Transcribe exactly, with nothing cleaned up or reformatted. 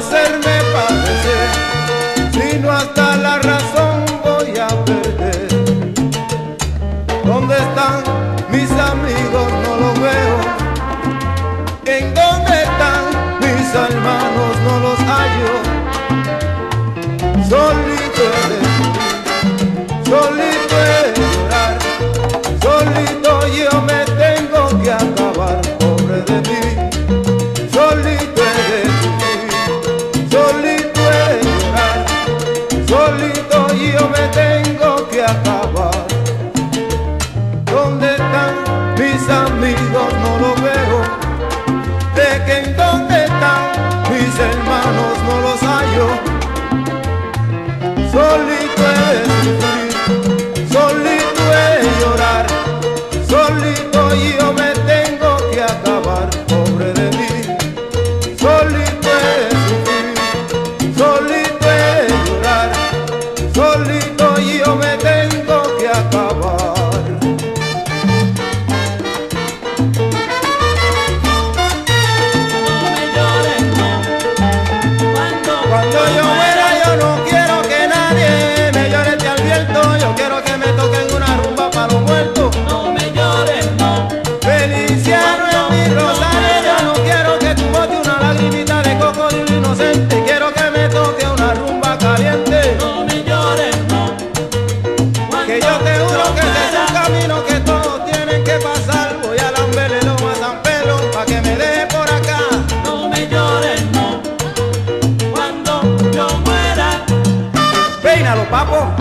hacerme padecer, sino hasta la razón voy a perder. ¿Dónde están mis amigos? No los veo. ¿En dónde están mis hermanos? No los hallo. Solito he de sufrir, solito he de llorar, solito yo me tengo que acabar, pobre de mí. Solito he de sufrir, solito he de llorar, solito yo me tengo que acabar. ¿Dónde están mis amigos? No los veo. ¿De que en dónde están mis hermanos? No los hallo. Solito he de sufrir, solito he de llorar, solito yo me tengo que acabar, pobre de mí. Solito he de sufrir, solito he de llorar, solito yo me tengo que acabar. Cuando yo muera yo no quiero que nadie me llore de advierto. Yo quiero que me toquen una rumba para los muertos. No me llores, no. Feliciano en mi rosario, yo no quiero que tú botes una lagrimita de cocodrilo inocente. Quiero que me toque una rumba caliente. No me llores, no. Que yo te juro que ese es un camino que todos tienen que pasar. Voy a lamberle loma a San Pedro pa' que me deje por acá. No me llores, no. Cuando yo muera. Peínalo, papo.